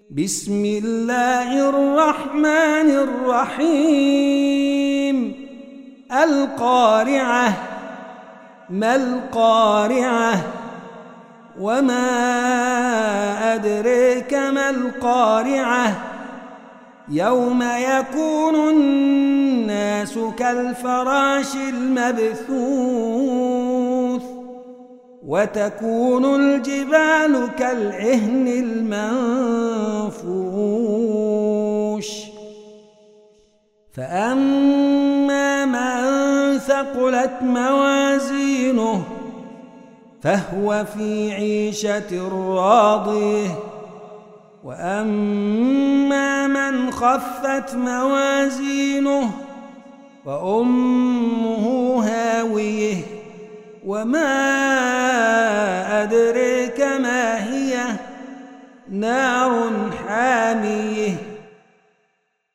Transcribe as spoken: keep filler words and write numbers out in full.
بسم الله الرحمن الرحيم القارعة ما القارعة وما أدريك ما القارعة يوم يكون الناس كالفراش المبثوث وتكون الجبال كالعهن المنفوش فأما من ثقلت موازينه فهو في عيشة راضية وأما من خفت موازينه فأمه هاوية وما أدريك ما هي نار حامية